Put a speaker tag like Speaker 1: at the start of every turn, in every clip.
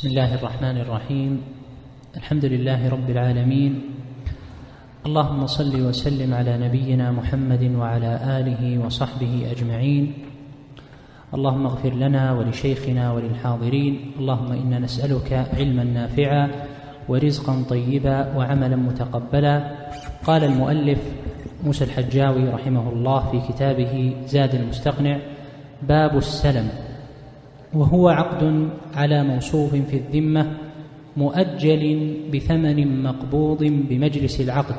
Speaker 1: بسم الله الرحمن الرحيم. الحمد لله رب العالمين، اللهم صل وسلم على نبينا محمد وعلى آله وصحبه أجمعين. اللهم اغفر لنا ولشيخنا وللحاضرين. اللهم إنا نسألك علما نافعا ورزقا طيبا وعملا متقبلا. قال المؤلف موسى الحجاوي رحمه الله في كتابه زاد المستقنع: باب السلم، وهو عقد على موصوف في الذمة مؤجل بثمن مقبوض بمجلس العقد،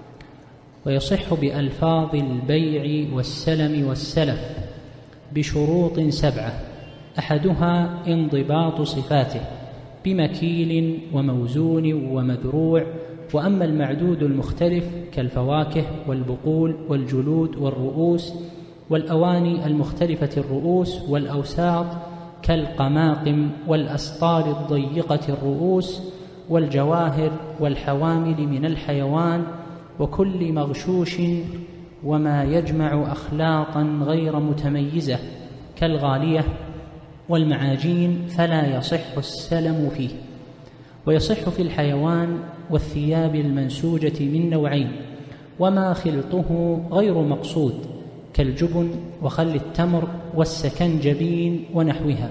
Speaker 1: ويصح بألفاظ البيع والسلم والسلف بشروط 7: أحدها انضباط صفاته بمكيل وموزون ومذروع. وأما المعدود المختلف كالفواكه والبقول والجلود والرؤوس والأواني المختلفة الرؤوس والأوساط كالقماقم والأسطال الضيقة الرؤوس والجواهر والحوامل من الحيوان وكل مغشوش وما يجمع أخلاطا غير متميزة كالغالية والمعاجين فلا يصح السلم فيه. ويصح في الحيوان والثياب المنسوجة من نوعين: وما خلطه غير مقصود كالجبن وخل التمر والسكنجبين ونحوها.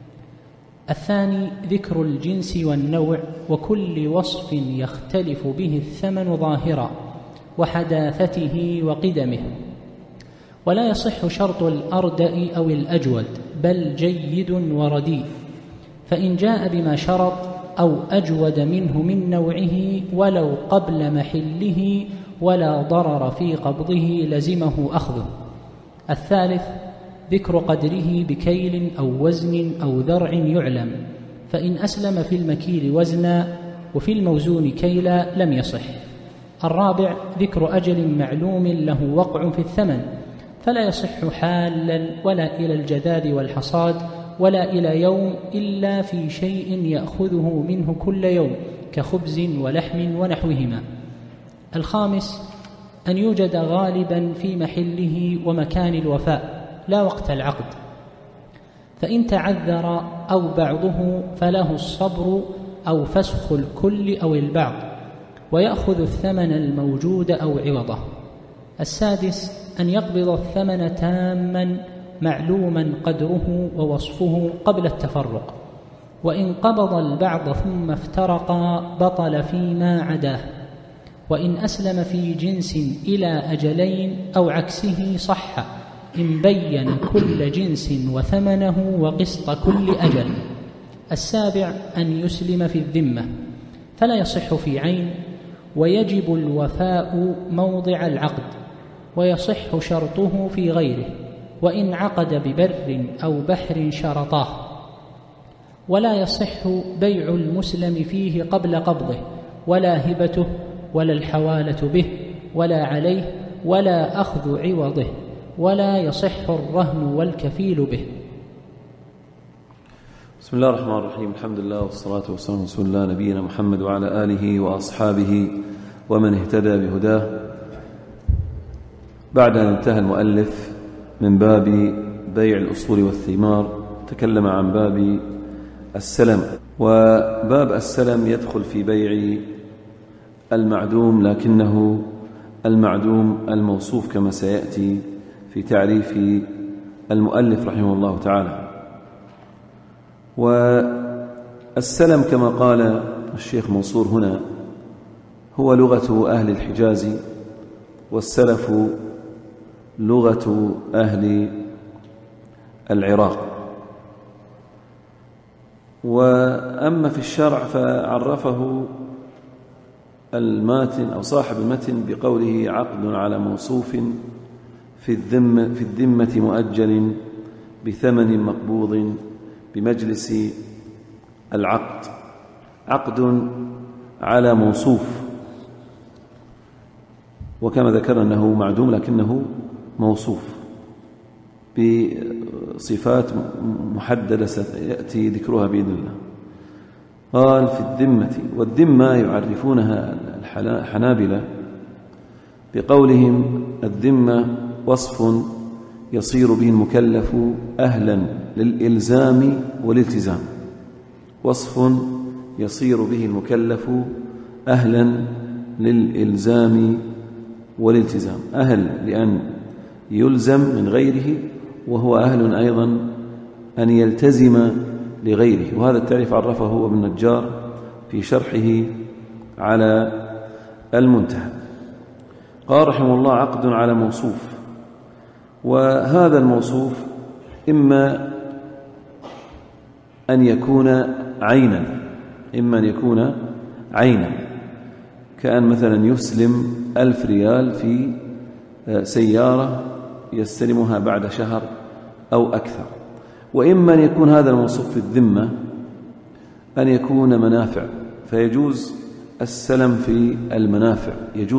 Speaker 1: الثاني ذكر الجنس والنوع وكل وصف يختلف به الثمن ظاهرا وحداثته وقدمه. ولا يصح شرط الأردأ أو الأجود، بل جيد ورديء، فإن جاء بما شرط أو أجود منه من نوعه ولو قبل محله ولا ضرر في قبضه لزمه أخذه. الثالث ذكر قدره بكيل أو وزن أو ذرع يعلم، فإن أسلم في المكيل وزنا وفي الموزون كيلا لم يصح. الرابع ذكر أجل معلوم له وقع في الثمن، فلا يصح حالا ولا إلى الجذاذ والحصاد ولا إلى يوم إلا في شيء يأخذه منه كل يوم كخبز ولحم ونحوهما. الخامس أن يوجد غالبا في محله ومكان الوفاء لا وقت العقد، فإن تعذر أو بعضه فله الصبر أو فسخ الكل أو البعض، ويأخذ الثمن الموجود أو عوضه. السادس أن يقبض الثمن تاما معلوما قدره ووصفه قبل التفرق، وإن قبض البعض ثم افترقا بطل فيما عداه. وإن أسلم في جنس إلى أجلين أو عكسه صح إن بين كل جنس وثمنه وقسط كل أجل. السابع أن يسلم في الذمة، فلا يصح في عين، ويجب الوفاء موضع العقد، ويصح شرطه في غيره، وإن عقد ببر أو بحر شرطاه. ولا يصح بيع المسلم فيه قبل قبضه، ولا هبته، ولا الحوالة به، ولا عليه، ولا أخذ عوضه، ولا يصح الرهن والكفيل به.
Speaker 2: بسم الله الرحمن الرحيم. الحمد لله والصلاة والسلام على رسول الله نبينا محمد وعلى آله وأصحابه ومن اهتدى بهداه. بعد أن انتهى المؤلف من باب بيع الأصول والثمار تكلم عن باب السلم، وباب السلم يدخل في بيع المعدوم، لكنه المعدوم الموصوف كما سيأتي في تعريف المؤلف رحمه الله تعالى. والسلم كما قال الشيخ منصور هنا هو لغة أهل الحجاز، والسلف لغة أهل العراق. وأما في الشرع فعرفه الماتن أو صاحب المتن بقوله عقد على موصوف في الذمة مؤجل بثمن مقبوض بمجلس العقد. عقد على موصوف، وكما ذكرنا أنه معدوم لكنه موصوف بصفات محددة سيأتي ذكرها بإذن الله. قال في الذمة، والذمة يعرفونها الحنابلة بقولهم الذمة وصف يصير به المكلف أهلا للإلزام والالتزام، وصف يصير به المكلف أهلا للإلزام والالتزام، أهل لأن يلزم من غيره، وهو أهل أيضا أن يلتزم لغيره. وهذا التعريف عرفه ابن النجار في شرحه على المنتهى. قال رحمه الله: عقد على موصوف. وهذا الموصوف إما أن يكون عينا، كأن مثلا يسلم 1000 ريال في سيارة يستلمها بعد شهر أو أكثر. وإما أن يكون هذا الموصوف في الذمة، أن يكون منافع، فيجوز السلم في المنافع،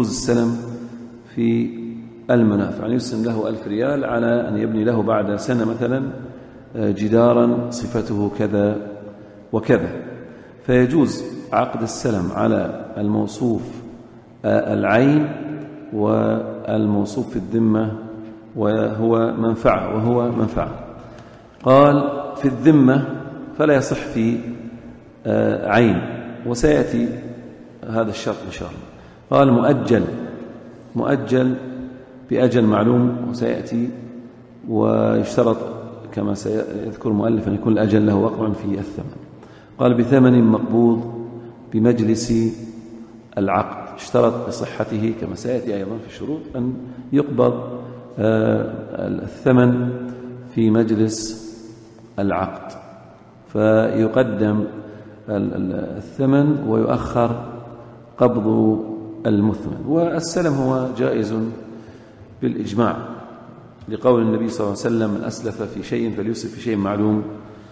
Speaker 2: أن يسلم له 1000 ريال على أن يبني له بعد سنة مثلا جدارا صفته كذا وكذا، فيجوز عقد السلم على الموصوف العين والموصوف في الذمة وهو منفعة. قال: في الذمة فلا يصح في عين، وسيأتي هذا الشرط إن شاء الله. قال: مؤجل بأجل معلوم، وسيأتي. ويشترط كما سيذكر المؤلف أن يكون الأجل له وقع في الثمن. قال: بثمن مقبوض بمجلس العقد، اشترط بصحته كما سيأتي أيضا في الشروط أن يقبض الثمن في مجلس العقد، فيقدم الثمن ويؤخر قبض المثمن. والسلم هو جائز بالإجماع، لقول النبي صلى الله عليه وسلم: من أسلف في شيء فليسلف في شيء معلوم،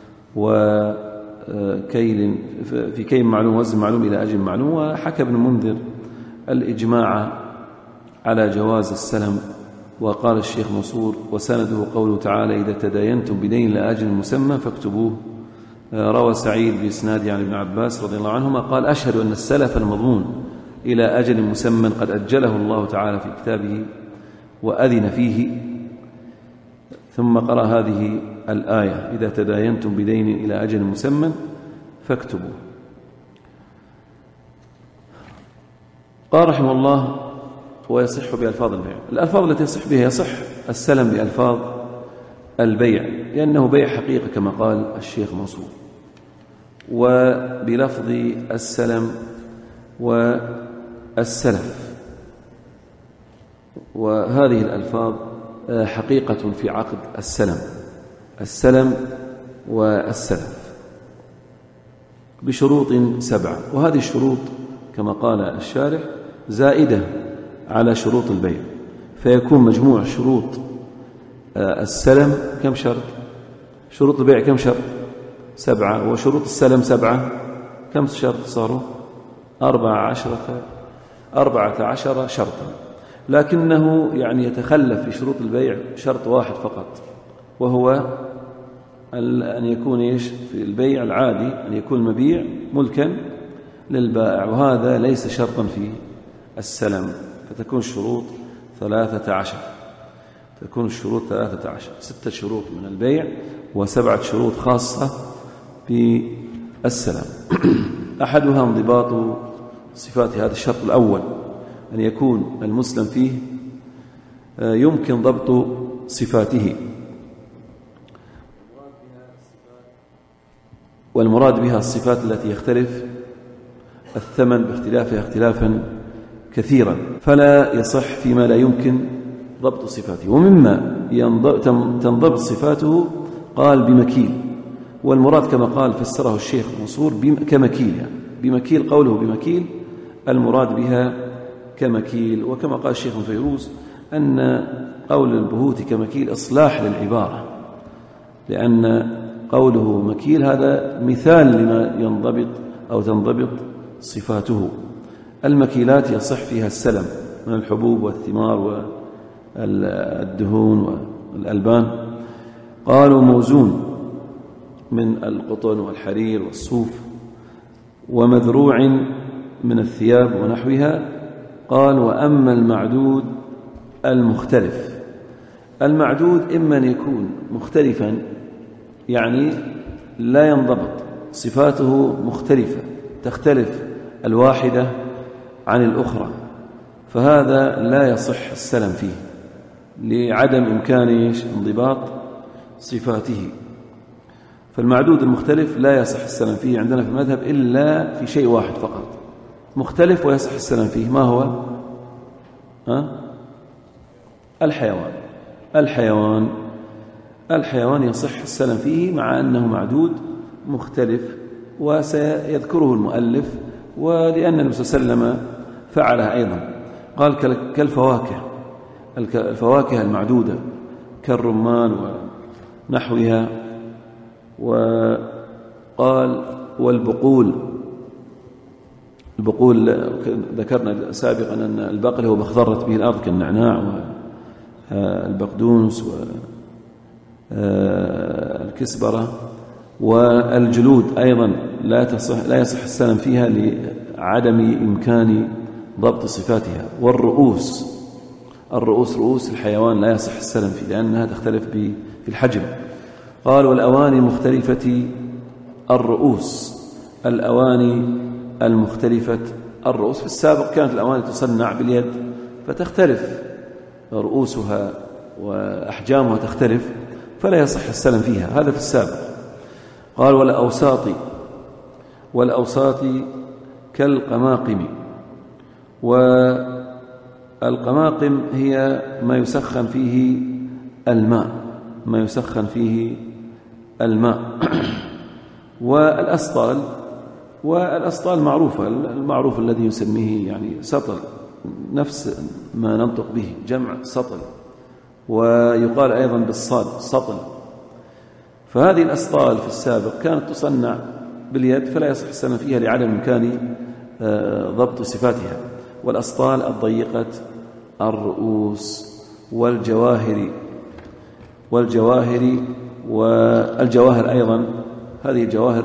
Speaker 2: في كيل معلوم وزن معلوم إلى أجل معلوم. وحكى ابن منذر الإجماع على جواز السلم. وقال الشيخ منصور: وسنده قوله تعالى: إذا تداينتم بدين إلى أجل مسمى فاكتبوه. روى سعيد بإسناده عن ابن عباس رضي الله عنهما قال: أشهد أن السلف المضمون إلى أجل مسمى قد أجله الله تعالى في كتابه وأذن فيه. ثم قرأ هذه الآية: إذا تداينتم بدين إلى أجل مسمى فاكتبوه. قال رحمه الله: ويصح بألفاظ البيع. الألفاظ التي يصح بها: يصح السلم بألفاظ البيع لأنه بيع حقيقة كما قال الشيخ منصور، وبلفظ السلم والسلف. وهذه الألفاظ حقيقة في عقد السلم والسلف بشروط 7. وهذه الشروط كما قال الشارح زائدة على شروط البيع، فيكون مجموع شروط السلم كم شرط؟ شروط البيع كم شرط؟ 7، وشروط السلم 7 كم شرط صاروا؟ 14 شرطا. لكنه يعني يتخلف في شروط البيع شرط واحد فقط، وهو أن يكون في البيع العادي أن يكون المبيع ملكا للبائع، وهذا ليس شرطا في السلم. فتكون الشروط 13، 6 شروط من البيع و7 شروط خاصة بالسلم. أحدها انضباط صفات هذا الشرط الأول، أن يكون المسلم فيه يمكن ضبط صفاته، والمراد بها الصفات التي يختلف الثمن باختلافها اختلافا كثيرا، فلا يصح فيما لا يمكن ضبط صفاته. ومما تنضبط صفاته قال بمكيل، والمراد كما قال فسره الشيخ منصور كمكيل، يعني بمكيل، قوله بمكيل المراد بها كمكيل. وكما قال الشيخ فيروز أن قول البهوت كمكيل إصلاح للعبارة، لأن قوله مكيل هذا مثال لما ينضبط أو تنضبط صفاته. المكيلات يصح فيها السلم من الحبوب والثمار والدهون والألبان. قالوا موزون من القطن والحرير والصوف، ومذروع من الثياب ونحوها. قال: وأما المعدود المختلف، المعدود إما أن يكون مختلفا يعني لا ينضبط صفاته مختلفة، تختلف الواحدة عن الأخرى، فهذا لا يصح السلم فيه لعدم إمكان انضباط صفاته. فالمعدود المختلف لا يصح السلم فيه عندنا في المذهب إلا في شيء واحد فقط مختلف ويصح السلم فيه. ما هو؟ الحيوان يصح السلم فيه مع أنه معدود مختلف، وسيذكره المؤلف، ولأن النبي صلى الله عليه وسلم فعلها أيضا. قال الفواكه المعدودة كالرمان ونحوها، وقال والبقول. ذكرنا سابقا أن البقل هو بخضرت به الأرض كالنعناع والبقدونس والكسبرة. والجلود أيضا لا يصح السلم فيها لعدم إمكان ضبط صفاتها. والرؤوس رؤوس الحيوان لا يصح السلم فيه لأنها تختلف في الحجم. قال والأواني المختلفة الأواني المختلفة الرؤوس. في السابق كانت الأواني تصنع باليد فتختلف رؤوسها وأحجامها تختلف، فلا يصح السلم فيها، هذا في السابق. قال والأوساط كالقماقم. والقماقم هي ما يسخن فيه الماء والأسطال معروفة، المعروف الذي يسميه يعني سطل، نفس ما ننطق به، جمع سطل، ويقال أيضا بالصاد سطل. فهذه الأسطال في السابق كانت تصنع باليد فلا يصح السلم فيها لعدم إمكان ضبط صفاتها. والأسطال الضيقة الرؤوس والجواهر أيضا، هذه الجواهر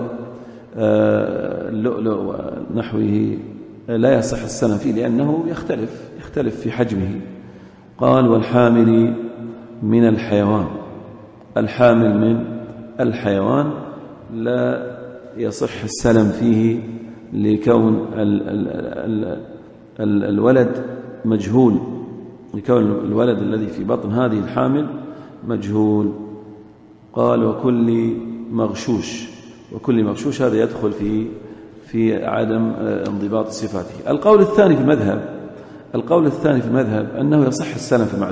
Speaker 2: اللؤلؤ ونحوه لا يصح السلم فيه لأنه يختلف في حجمه. قال والحامل من الحيوان لا يصح السلم فيه لكون الولد مجهول، لكون الولد الذي في بطن هذه الحامل مجهول. قال وكل مغشوش هذا يدخل في عدم انضباط صفاته. القول الثاني في المذهب أنه يصح السلم في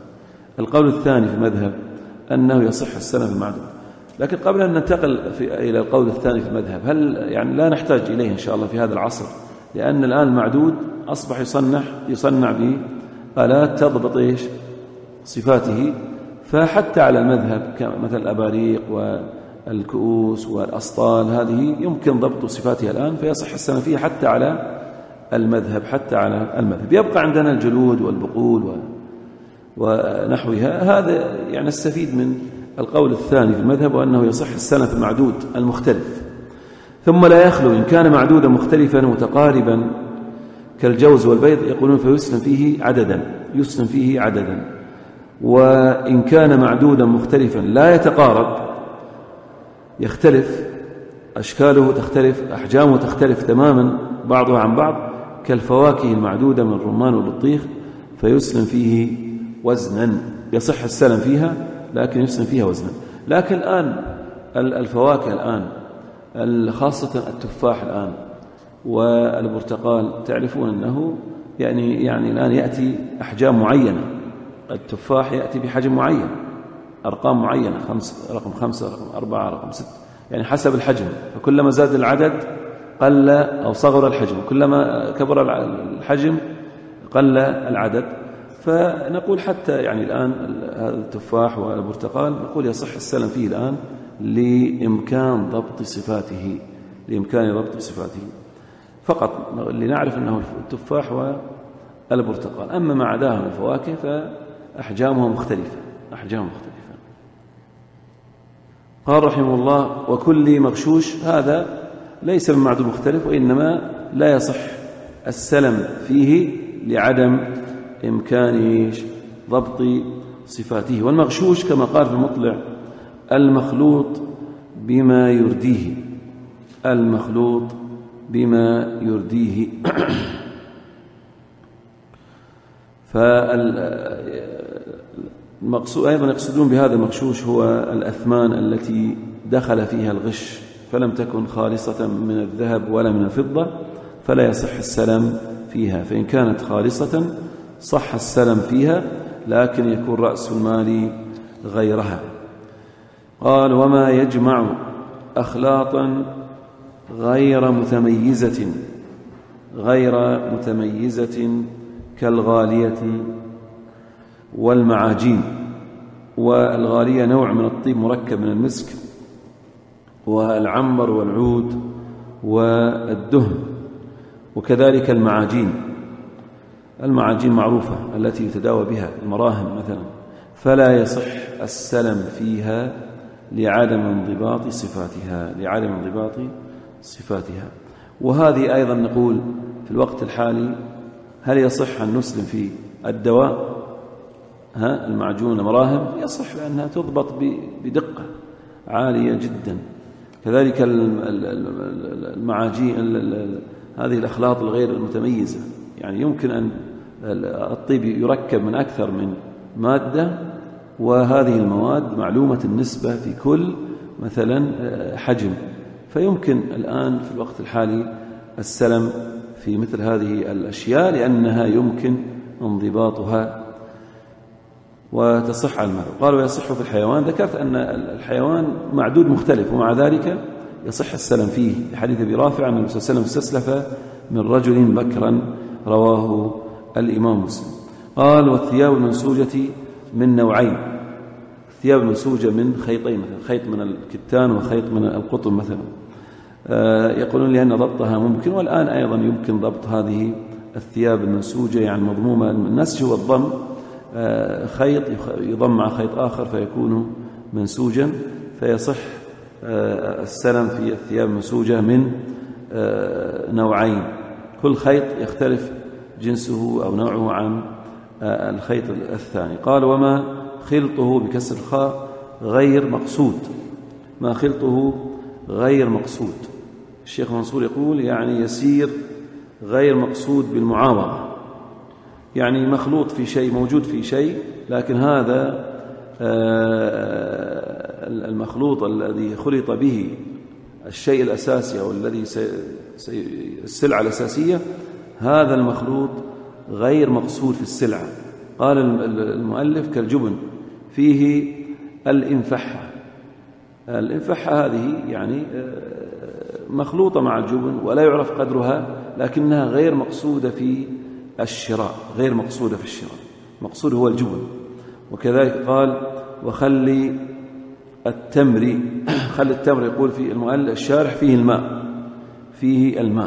Speaker 2: المعدود. لكن قبل أن ننتقل إلى القول الثاني في المذهب، هل يعني لا نحتاج إليه إن شاء الله في هذا العصر، لأن الآن المعدود أصبح يصنع بآلات تضبط صفاته. فحتى على المذهب مثل الأباريق والكؤوس والأسطال هذه يمكن ضبط صفاتها الآن، فيصح السلم فيها حتى على المذهب. يبقى عندنا الجلود والبقول ونحوها. هذا يعني نستفيد من القول الثاني في المذهب، وأنه يصح السلم في المعدود المختلف. ثم لا يخلو إن كان معدودا مختلفا متقاربا كالجوز والبيض يقولون فيسلم فيه عددا. وإن كان معدودا مختلفا لا يتقارب، يختلف أشكاله، تختلف أحجامه، تختلف تماما بعضها عن بعض، كالفواكه المعدودة من الرمان والبطيخ، فيسلم فيه وزنا. يصح السلم فيها لكن يسلم فيها وزنا. لكن الآن الفواكه الآن خاصة التفاح الآن والبرتقال، تعرفون أنه يعني الآن يأتي أحجام معينة. التفاح يأتي بحجم معين، أرقام معينة، رقم 5 رقم 4 رقم 6، يعني حسب الحجم. فكلما زاد العدد قل أو صغر الحجم، كلما كبر الحجم قل العدد. فنقول حتى يعني الآن هذا التفاح والبرتقال نقول يصح السلم فيه الآن لإمكان ضبط صفاته فقط، لنعرف أنه التفاح والبرتقال. أما ما عداه من الفواكه فأحجامها مختلفة. قال رحمه الله وكل مغشوش، هذا ليس من معدود مختلف، وإنما لا يصح السلم فيه لعدم إمكان ضبط صفاته. والمغشوش كما قال في المطلع المخلوط بما يرديه، المخلوط بما يرديه. فالمقصود أيضا يقصدون بهذا المغشوش هو الأثمان التي دخل فيها الغش فلم تكن خالصة من الذهب ولا من الفضة فلا يصح السلم فيها، فإن كانت خالصة صح السلم فيها لكن يكون رأس المال غيرها. قال وما يجمع أخلاطا غير متميزة كالغالية والمعاجين. والغالية نوع من الطيب مركب من المسك والعنبر والعود والدهن، وكذلك المعاجين معروفة التي يتداوى بها المراهم مثلا، فلا يصح السلم فيها لعدم انضباط صفاتها. وهذه أيضا نقول في الوقت الحالي هل يصح أن نسلم في الدواء المعجون المراهم؟ يصح لأنها تضبط بدقة عالية جدا. كذلك المعاجين هذه الأخلاط الغير المتميزة، يعني يمكن أن الطيب يركب من أكثر من مادة، وهذه المواد معلومة النسبة في كل مثلا حجم، فيمكن الآن في الوقت الحالي السلم في مثل هذه الأشياء لأنها يمكن انضباطها وتصح على المرء. قالوا يصح في الحيوان، ذكرت أن الحيوان معدود مختلف ومع ذلك يصح السلم فيه، لحديث أبي رافع أن النبي صلى الله عليه وسلم استسلف من رجل بكرا رواه الإمام مسلم. قال والثياب المنسوجة من نوعين، الثياب المنسوجة من خيطين، مثلا خيط من الكتان وخيط من القطن مثلا، يقولون لأن ضبطها ممكن، والآن أيضا يمكن ضبط هذه الثياب المنسوجة، يعني مضمومة. النسج هو الضم، خيط يضم مع خيط آخر فيكون منسوجا، فيصح السلم في الثياب المنسوجة من نوعين، كل خيط يختلف جنسه أو نوعه عن الخيط الثاني. قال وما خلطه بكسر الخاء غير مقصود، ما خلطه غير مقصود. الشيخ منصور يقول يعني يسير غير مقصود بالمعاوضة، يعني مخلوط في شيء، موجود في شيء، لكن هذا المخلوط الذي خلط به الشيء الأساسي أو الذي السلعة الأساسية، هذا المخلوط غير مقصود في السلعة. قال المؤلف كالجبن فيه الإنفحة هذه يعني مخلوطة مع الجبن ولا يعرف قدرها، لكنها غير مقصودة في الشراء، مقصود هو الجبن. وكذلك قال وخل التمر، خل التمر يقول في المؤلف الشارح فيه الماء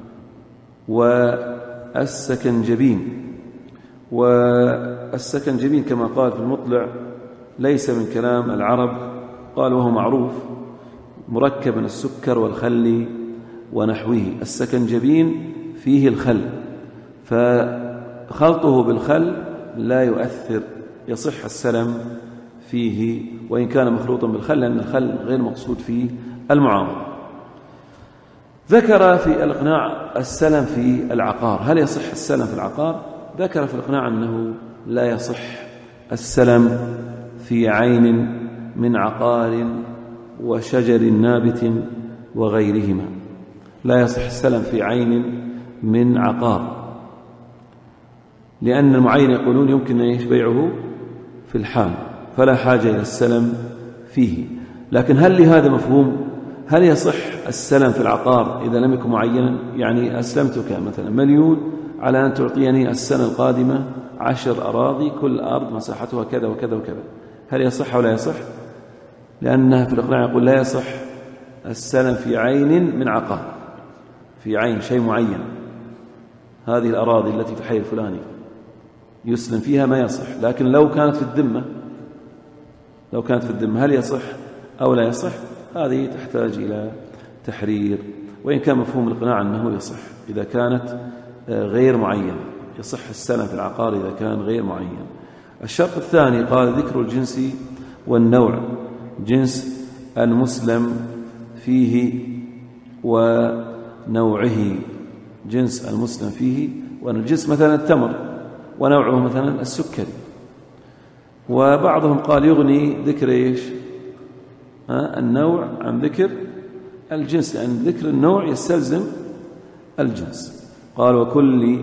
Speaker 2: والسكنجبين كما قال في المطلع ليس من كلام العرب، قال وهو معروف مركب من السكر والخل ونحوه. السكنجبين فيه الخل، فخلطه بالخل لا يؤثر، يصح السلم فيه وإن كان مخلوطا بالخل، لأن الخل غير مقصود فيه المعاوضة. ذكر في الإقناع السلم في العقار، هل يصح السلم في العقار؟ ذكر في الإقناع أنه لا يصح السلم في عين من عقار وشجر نابت وغيرهما، لا يصح السلم في عين من عقار، لأن المعين يقولون يمكن أن يبيعه في الحال فلا حاجة إلى السلم فيه. لكن هل لهذا مفهوم؟ هل يصح السلم في العقار إذا لم يكن معينا؟ يعني أسلمتك مثلا 1,000,000 على أن تعطيني السنة القادمة 10 أراضي، كل أرض مساحتها كذا وكذا وكذا، هل يصح ولا يصح؟ لأنها في الإقناع يقول لا يصح السلم في عين من عقار، في عين شيء معين، هذه الأراضي التي في حي الفلاني يسلم فيها ما يصح. لكن لو كانت في الذمة هل يصح أو لا يصح؟ هذه تحتاج إلى تحرير، وإن كان مفهوم الإقناع أنه يصح إذا كانت غير معين، يصح السلم في العقار إذا كان غير معين. الشرط الثاني قال ذكر الجنس والنوع، جنس المسلم فيه ونوعه، جنس المسلم فيه، وأن الجنس مثلا التمر ونوعه مثلا السكري. وبعضهم قال يغني ذكر إيش؟ النوع عن ذكر الجنس، لأن ذكر النوع يستلزم الجنس. قال وكل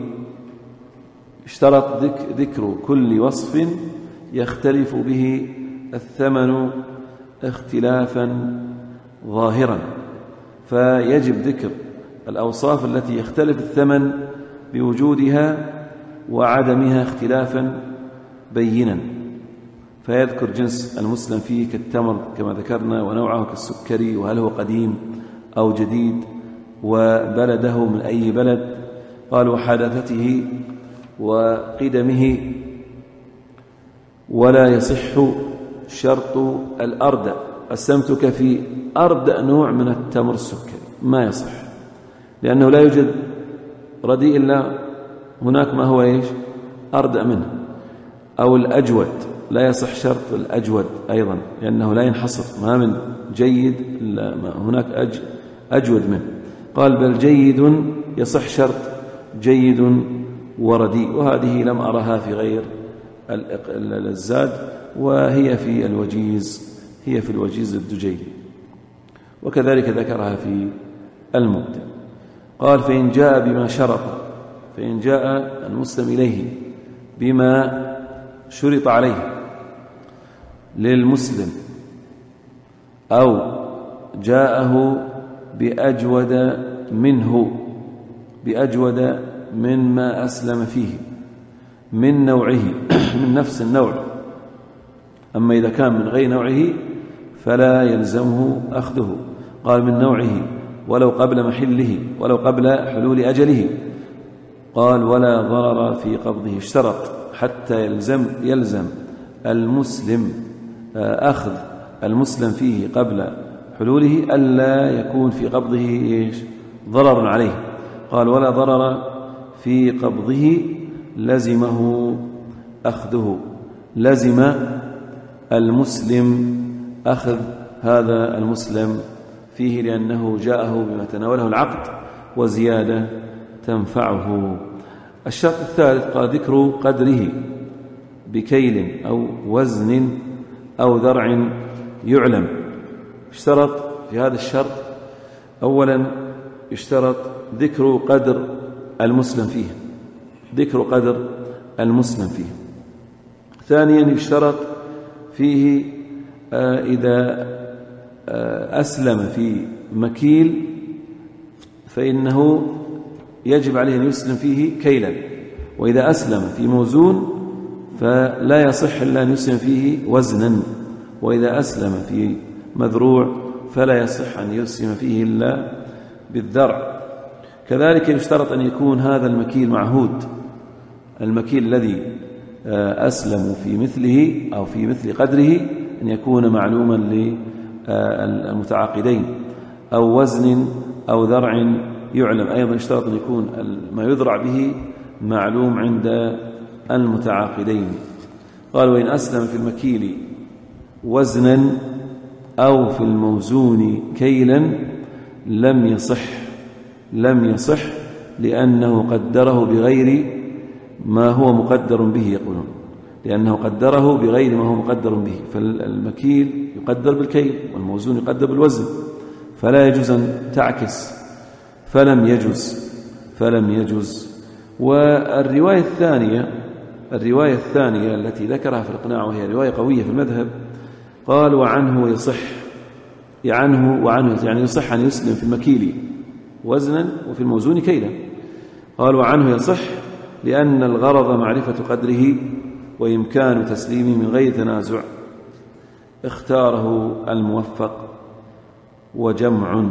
Speaker 2: اشترط ذكر كل وصف يختلف به الثمن اختلافا ظاهرا، فيجب ذكر الأوصاف التي يختلف الثمن بوجودها وعدمها اختلافا بينا، فيذكر جنس المسلم فيه كالتمر كما ذكرنا، ونوعه كالسكري، وهل هو قديم أو جديد، وبلده من أي بلد، قال وحداثته وقدمه. ولا يصح شرط الأردأ، أسلمتك في أردأ نوع من التمر السكري، ما يصح، لأنه لا يوجد رديء إلا هناك ما هو إيش؟ أردأ منه. أو الأجود، لا يصح شرط الأجود أيضا، لأنه لا ينحصر، ما من جيد هناك أجود منه. قال بل جيد يصح شرط جيد ورديء، وهذه لم أرها في غير الزاد، وهي في الوجيز، هي في الوجيز الدجيلي، وكذلك ذكرها في المبدع. قال فإن جاء بما شرط، فإن جاء المسلم إليه بما شرط عليه للمسلم، أو جاءه بأجود منه، بأجود مما أسلم فيه من نوعه، من نفس النوع. أما إذا كان من غير نوعه فلا يلزمه أخذه. قال من نوعه ولو قبل محله، ولو قبل حلول أجله. قال ولا ضرر في قبضه، اشترط حتى يلزم المسلم أخذ المسلم فيه قبل حلوله ألا يكون في قبضه إيش؟ ضرر عليه. قال ولا ضرر في قبضه لزمه أخذه، لزم المسلم أخذ هذا المسلم فيه، لأنه جاءه بما تناوله العقد وزيادة تنفعه. الشرط الثالث قال ذكر قدره بكيل أو وزن أو ذرع يعلم. اشترط في هذا الشرط أولا اشترط ذكر قدر المسلم فيه، ذكر قدر المسلم فيه. ثانيا يشترط فيه إذا أسلم في مكيل فإنه يجب عليه أن يسلم فيه كيلا، وإذا أسلم في موزون فلا يصح إلا أن يسلم فيه وزنا، وإذا أسلم في مذروع فلا يصح أن يسلم فيه إلا بالذرع. كذلك يشترط أن يكون هذا المكيل معهود، المكيل الذي أسلم في مثله أو في مثل قدره أن يكون معلوما للمتعاقدين، أو وزن أو ذرع يعلم. أيضا يشترط أن يكون ما يذرع به معلوم عند المتعاقدين. قال وإن أسلم في المكيل وزنا أو في الموزون كيلا لم يصح لأنه قدره بغير ما هو مقدر به، يقولون لأنه قدره بغير ما هو مقدر به، فالمكيل يقدر بالكيل والموزون يقدر بالوزن، فلا يجوز أن تعكس، فلم يجوز. والرواية الثانية التي ذكرها في الإقناع وهي رواية قوية في المذهب، قال وعنه يصح، يعني يصح أن يسلم في المكيل وزنا وفي الموزون كيلا. قال وعنه يصح لأن الغرض معرفة قدره وإمكان تسليمه من غير تنازع، اختاره الموفق وجمع.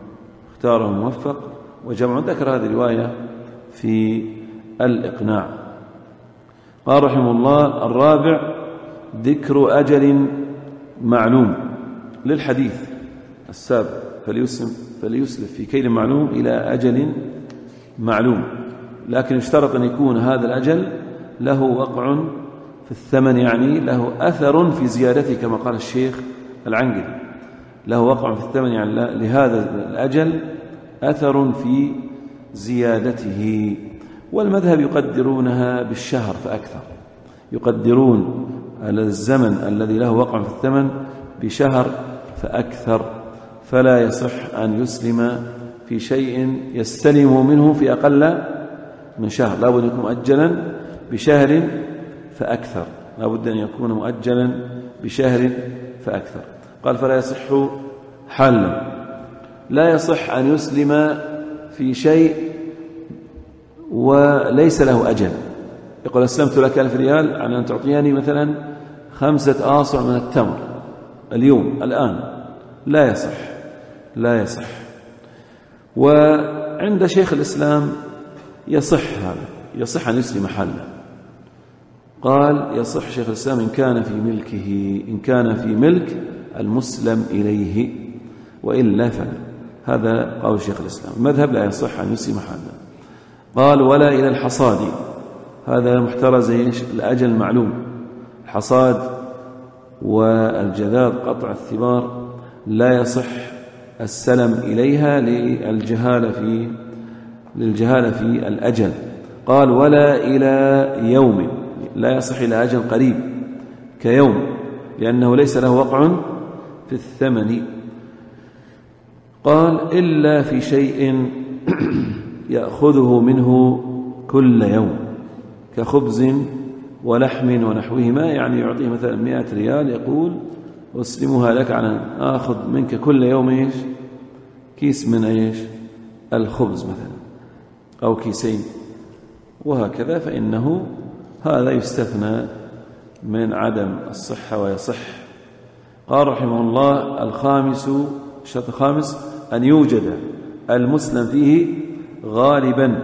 Speaker 2: ذكر هذه الرواية في الإقناع. قال رحمه الله الرابع ذكر أجل معلوم للحديث السابق، فليسلف في كيل معلوم إلى أجل معلوم، لكن اشترط أن يكون هذا الأجل له وقع في الثمن، يعني له أثر في زيادته كما قال الشيخ العنقري، له وقع في الثمن، يعني لهذا الأجل أثر في زيادته. والمذهب يقدرونها بالشهر فأكثر، يقدرون الزمن الذي له وقع في الثمن بشهر فأكثر، فلا يصح أن يسلم في شيء يستلم منه في أقل من شهر، لا بد أن يكون مؤجلا بشهر فأكثر، لا بد أن يكون مؤجلا بشهر فأكثر. قال فلا يصح حالا، لا يصح أن يسلم في شيء وليس له أجل. يقول أسلمت لك 1000 ريال على أن تعطيني مثلا 5 آصع من التمر اليوم الآن، لا يصح، لا يصح. وعند شيخ الإسلام يصح هذا، يصح أن يسلم حالا. قال يصح شيخ الإسلام إن كان في ملكه، إن كان في ملك المسلم إليه، وإلا فلا. هذا قول شيخ الإسلام. المذهب لا يصح أن يسلم حالا. قال ولا إلى الحصاد، هذا محترز الأجل معلوم، الحصاد والجذاذ قطع الثمار لا يصح السلم إليها للجهالة في الأجل. قال ولا إلى يوم، لا يصح إلى أجل قريب كيوم، لأنه ليس له وقع في الثمن. قال إلا في شيء يأخذه منه كل يوم كخبز ولحم ونحوهما، يعني يعطيه مثلا 100 ريال، يقول أسلمها لك على أن آخذ منك كل يوم كيس من الخبز مثلا، أو كيسين، وهكذا، فإنه هذا يستثنى من عدم الصحة ويصح. قال رحمه الله الشرط الخامس أن يوجد المسلم فيه غالبا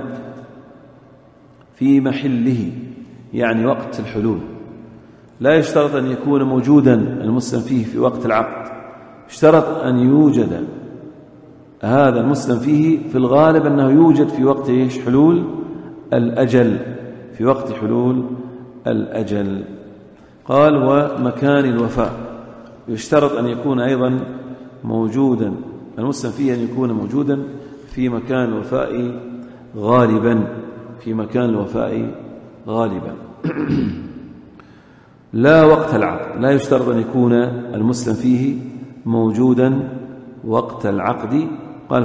Speaker 2: في محله، يعني وقت الحلول. لا يشترط أن يكون موجودا المسلم فيه في وقت العقد، اشترط أن يوجد هذا المسلم فيه في الغالب أنه يوجد في وقت حلول الأجل، في وقت حلول الأجل. قال ومكان الوفاء، يشترط أن يكون أيضا موجودا المسلم فيه، أن يكون موجودا في مكان الوفاء غالبا، في مكان الوفاء غالبا. لا وقت العقد، لا يشترط أن يكون المسلم فيه موجودا وقت العقد. قال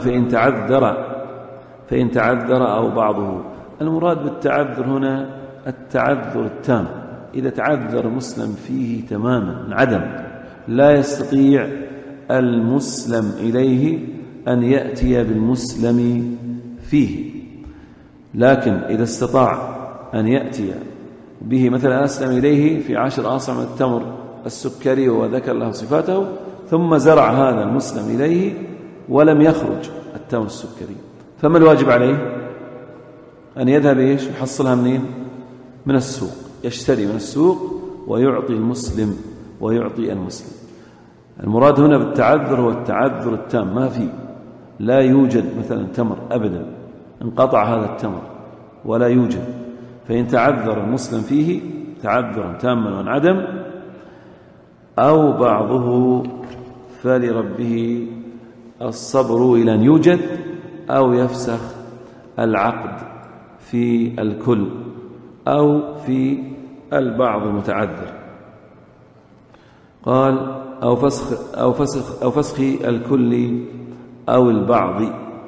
Speaker 2: فإن تعذر أو بعضه. المراد بالتعذر هنا التعذر التام، إذا تعذر المسلم فيه تماما عدم، لا يستطيع المسلم إليه أن يأتي بالمسلم فيه، لكن إذا استطاع أن يأتي به، مثلا أسلم إليه في 10 آصع من التمر السكري وذكر له صفاته، ثم زرع هذا المسلم إليه ولم يخرج التمر السكري، فما الواجب عليه؟ أن يذهب يحصلها منين؟ من السوق، يشتري من السوق ويعطي المسلم، ويعطي المسلم. المراد هنا بالتعذر هو التعذر التام، ما في، لا يوجد مثلا تمر أبدا، انقطع هذا التمر ولا يوجد. فإن تعذر المسلم فيه تعذرا تاما وانعدم أو بعضه فلربه الصبر إلى أن يوجد، أو يفسخ العقد في الكل أو في البعض المتعذر. قال أو فسخ الكل أو البعض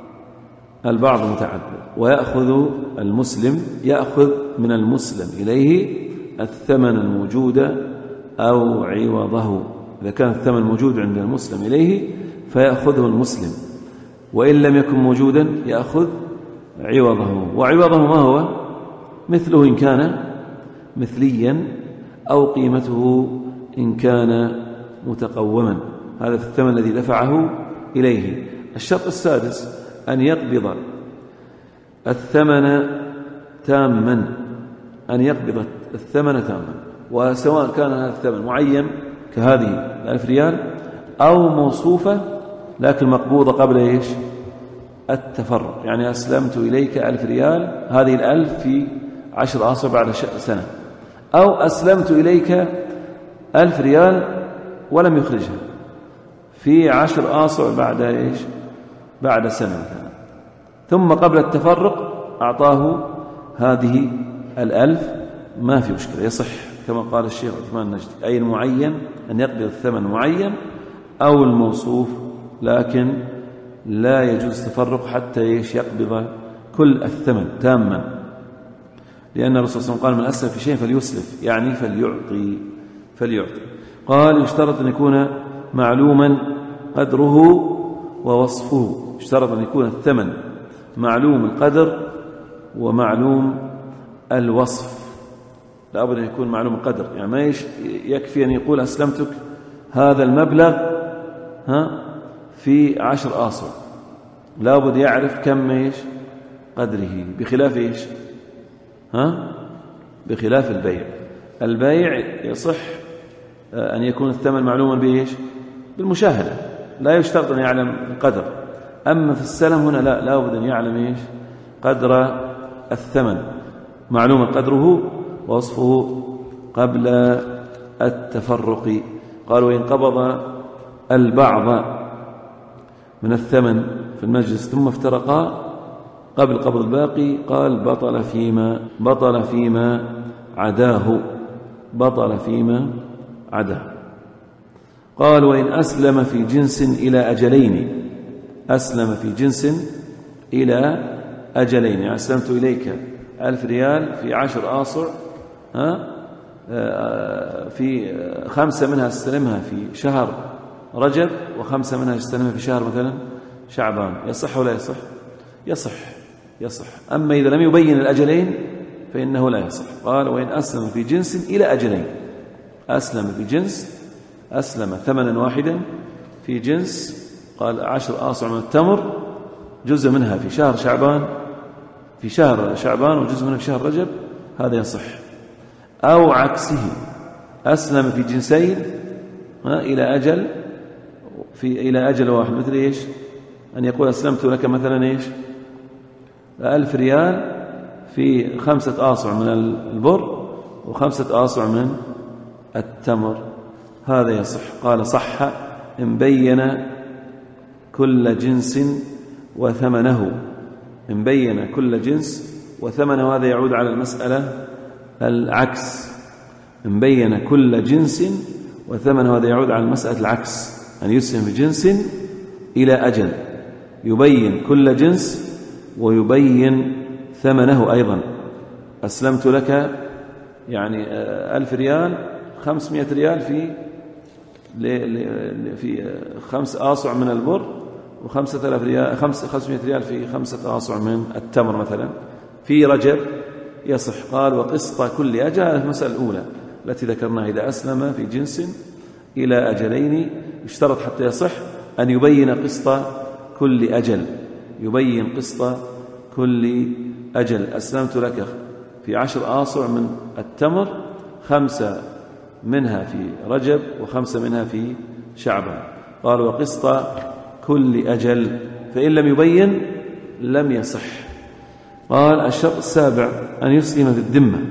Speaker 2: متعذر. ويأخذ المسلم، يأخذ من المسلم إليه الثمن الموجود أو عوضه، إذا كان الثمن موجود عند المسلم إليه فيأخذه المسلم، وإن لم يكن موجودا يأخذ عوضه. وعوضه ما هو؟ مثله إن كان مثليا، أو قيمته إن كان متقوما، هذا في الثمن الذي دفعه إليه. الشرط السادس أن يقبض الثمن تاما، أن يقبض الثمن تاما، وسواء كان هذا الثمن معين كهذه 1000 ريال أو موصوفة لكن مقبوضة قبل التفرق، يعني أسلمت إليك 1000 ريال، هذه 1000 في 10 آصع بعد سنة، أو أسلمت إليك 1000 ريال ولم يخرجها في 10 آصع بعد بعد سنة مثلا، ثم قبل التفرق أعطاه هذه 1000 ما في مشكلة، يصح كما قال الشيخ عثمان النجدي، أي المعين أن يقبض الثمن معين أو الموصوف، لكن لا يجوز تفرق حتى يقبض كل الثمن تاما، لأن الرسول صلى الله عليه وسلم قال: من أسلف في شيء فليسلف، يعني فليعطي. قال: يشترط أن يكون معلوما قدره ووصفه. يشترط أن يكون الثمن معلوم القدر ومعلوم الوصف، لا بد أن يكون معلوم القدر، يعني ما يكفي أن يقول: أسلمتك هذا المبلغ في 10 آصع، لا بد يعرف كم قدره، بخلاف بخلاف البيع يصح أن يكون الثمن معلوما بالمشاهدة، لا يشترط أن يعلم القدر. أما في السلم هنا لا بد أن يعلم قدر الثمن، معلوم قدره ووصفه قبل التفرق. قال: وإن قبض البعض من الثمن في المجلس ثم افترقا قبل قبض الباقي، قال: بطل فيما عداه. قال: وإن أسلم في جنس إلى أجلين، أسلم في جنس إلى أجلين، يعني أسلمت إليك 1000 ريال في 10 آصع، في 5 منها استلمها في شهر رجب و5 منها استلمها في شهر مثلا شعبان، يصح ولا يصح؟ يصح. أما إذا لم يبين الأجلين فإنه لا يصح. قال: وإن أسلم في جنس إلى أجلين، أسلم في جنس، أسلم ثمنا واحدا في جنس، قال 10 آصع من التمر، جزء منها في شهر شعبان وجزء منها في شهر رجب، هذا يصح. أو عكسه، أسلم في جنسين إلى أجل واحد، مثل أن يقول: أسلمت لك مثلا 1000 ريال في 5 آصع من البر و5 آصع من التمر، هذا يصح. قال: صح إن بين كل جنس وثمنه، إن بين كل جنس وثمنه، هذا يعود على المسألة العكس. إن بين كل جنس وثمنه، هذا يعود على المسألة العكس، أن يسلم بجنس إلى أجل، يبين كل جنس ويبين ثمنه أيضا. أسلمت لك يعني 1000 ريال، 500 ريال في 5 آصع من البر، و5000 ريال 500 ريال في 5 آصع من التمر مثلا في رجب، يصح. قال: وقسط كل أجل، المسألة الأولى التي ذكرناها، إذا أسلم في جنس إلى أجلين، يشترط حتى يصح أن يبين قسط كل أجل، يبين قسط كل أجل. أسلمت لك في 10 آصع من التمر، 5 منها في رجب و5 منها في شعبان. قال: وقسط كل أجل، فإن لم يبين لم يصح. قال: الشرط السابع أن يسلم في الذمة،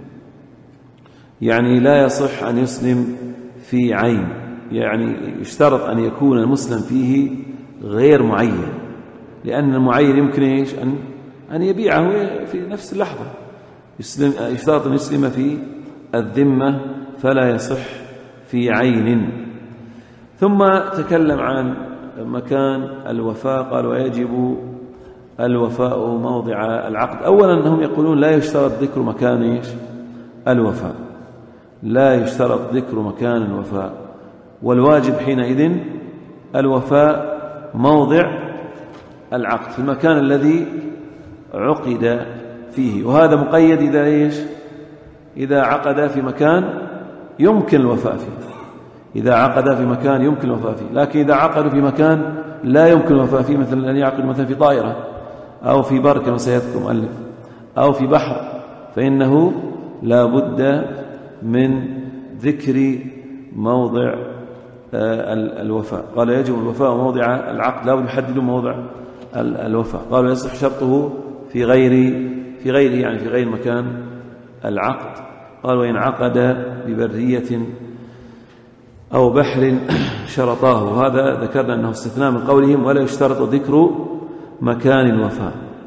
Speaker 2: يعني لا يصح أن يسلم في عين، يعني يشترط أن يكون المسلم فيه غير معين، لأن المعين يمكن أن يبيعه في نفس اللحظة. يشترط أن يسلم في الذمة، فلا يصح في عين. ثم تكلم عن مكان الوفاء، قال: ويجب الوفاء موضع العقد. أولا أنهم يقولون لا يشترط ذكر مكان الوفاء، لا يشترط ذكر مكان الوفاء، والواجب حينئذ الوفاء موضع العقد، في المكان الذي عقد فيه، وهذا مقيد إذا عقد في مكان يمكن الوفاء فيه، إذا عقد في مكان يمكن الوفاء فيه. لكن إذا عقد في مكان لا يمكن الوفاء فيه، مثل أن يعقد مثلا في طائرة أو في بر كما سيذكر مؤلف، أو في بحر، فإنه لا بد من ذكر موضع الوفاء. قال: يجب الوفاء موضع العقد، لا بد يحدد موضع الوفاء. قالوا: يصح شرطه في غيره يعني في غير مكان العقد. قال: وإن عقد ببرية أو بحر شرطاه، وهذا ذكرنا أنه استثناء من قولهم: ولا يشترط ذكر مكان الوفاء،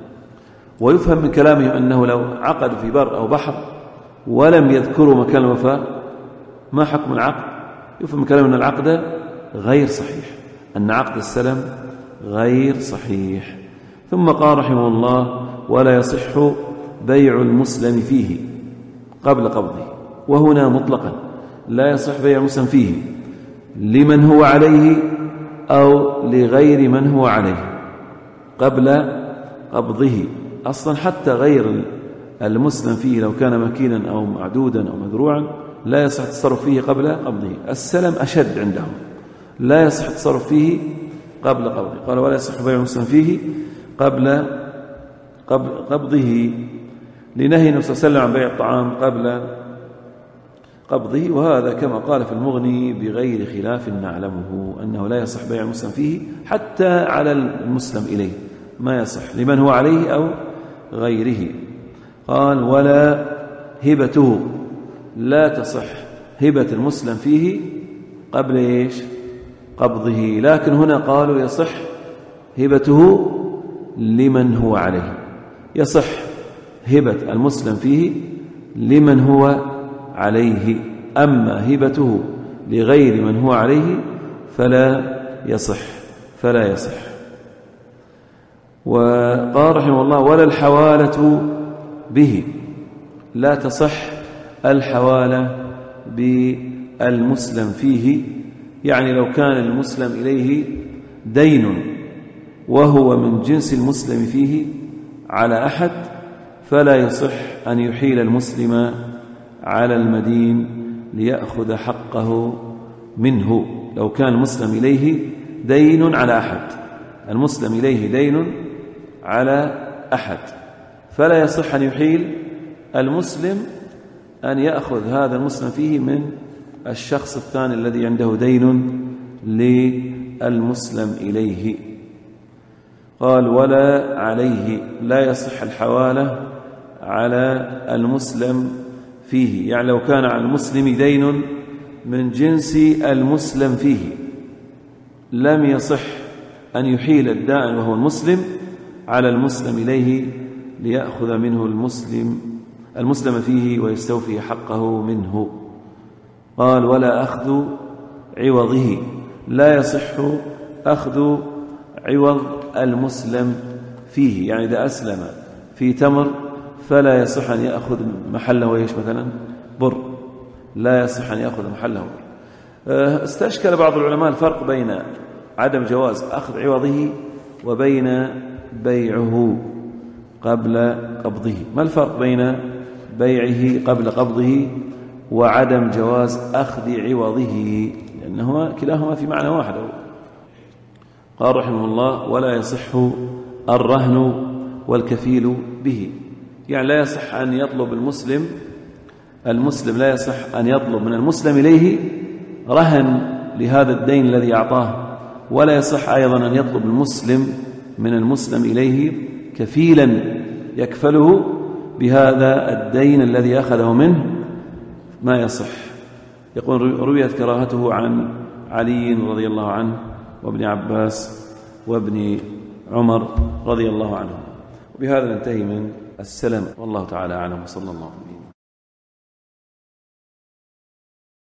Speaker 2: ويفهم من كلامهم أنه لو عقد في بر أو بحر ولم يذكروا مكان الوفاة ما حكم العقد؟ يفهم من كلامهم أن العقد غير صحيح، أن عقد السلم غير صحيح. ثم قال رحمه الله: ولا يصح بيع المسلم فيه قبل قبضه. وهنا مطلقا لا يصح بيع المسلم فيه لمن هو عليه أو لغير من هو عليه قبل قبضه. أصلا حتى غير المسلم فيه لو كان مكينا أو معدودا أو مذروعا لا يصح التصرف فيه قبل قبضه. السلم أشد عندهم، لا يصح التصرف فيه قبل قبضه. قال: ولا يصح بيع المسلم فيه قبل قبضه، لنهي النبي صلى الله عليه وسلم عن بيع الطعام قبل قبضه. وهذا كما قال في المغني بغير خلاف نعلمه، أنه لا يصح بيع المسلم فيه حتى على المسلم إليه، ما يصح لمن هو عليه أو غيره. قال: ولا هبته، لا تصح هبة المسلم فيه قبل إيش؟ قبضه. لكن هنا قالوا يصح هبته لمن هو عليه، يصح هبة المسلم فيه لمن هو عليه، أما هبته لغير من هو عليه فلا يصح. وقال رحمه الله: ولا الحوالة به، لا تصح الحوالة بالمسلم فيه. يعني لو كان المسلم إليه دين وهو من جنس المسلم فيه على أحد فلا يصح أن يحيل المسلم على المدين ليأخذ حقه منه. لو كان المسلم إليه دين على أحد، المسلم إليه دين على أحد، فلا يصح أن يحيل المسلم أن يأخذ هذا المسلم فيه من الشخص الثاني الذي عنده دين للمسلم إليه. قال: ولا عليه، لا يصح الحوالة على المسلم فيه. يعني لو كان على المسلم دين من جنس المسلم فيه لم يصح أن يحيل الدائن وهو المسلم على المسلم إليه ليأخذ منه المسلم فيه ويستوفي حقه منه. قال: ولا أخذ عوضه، لا يصح أخذ عوض المسلم فيه. يعني إذا أسلم في تمر فلا يصح أن يأخذ محله ويش مثلا بر، لا يصح أن يأخذ محله بر. استشكل بعض العلماء الفرق بين عدم جواز أخذ عوضه وبين بيعه قبل قبضه. ما الفرق بين بيعه قبل قبضه وعدم جواز أخذ عوضه؟ لأنهما كلاهما في معنى واحد. قال رحمه الله: ولا يصح الرهن والكفيل به. يعني لا يصح أن يطلب المسلم لا يصح أن يطلب من المسلم إليه رهن لهذا الدين الذي أعطاه، ولا يصح أيضا أن يطلب المسلم من المسلم إليه كفيلا يكفله بهذا الدين الذي أخذه منه، ما يصح. يقول: رويت كراهته عن علي رضي الله عنه وابن عباس وابن عمر رضي الله عنهم. وبهذا ننتهي من السلم، والله تعالى أعلم، وصلى الله عليه وسلم.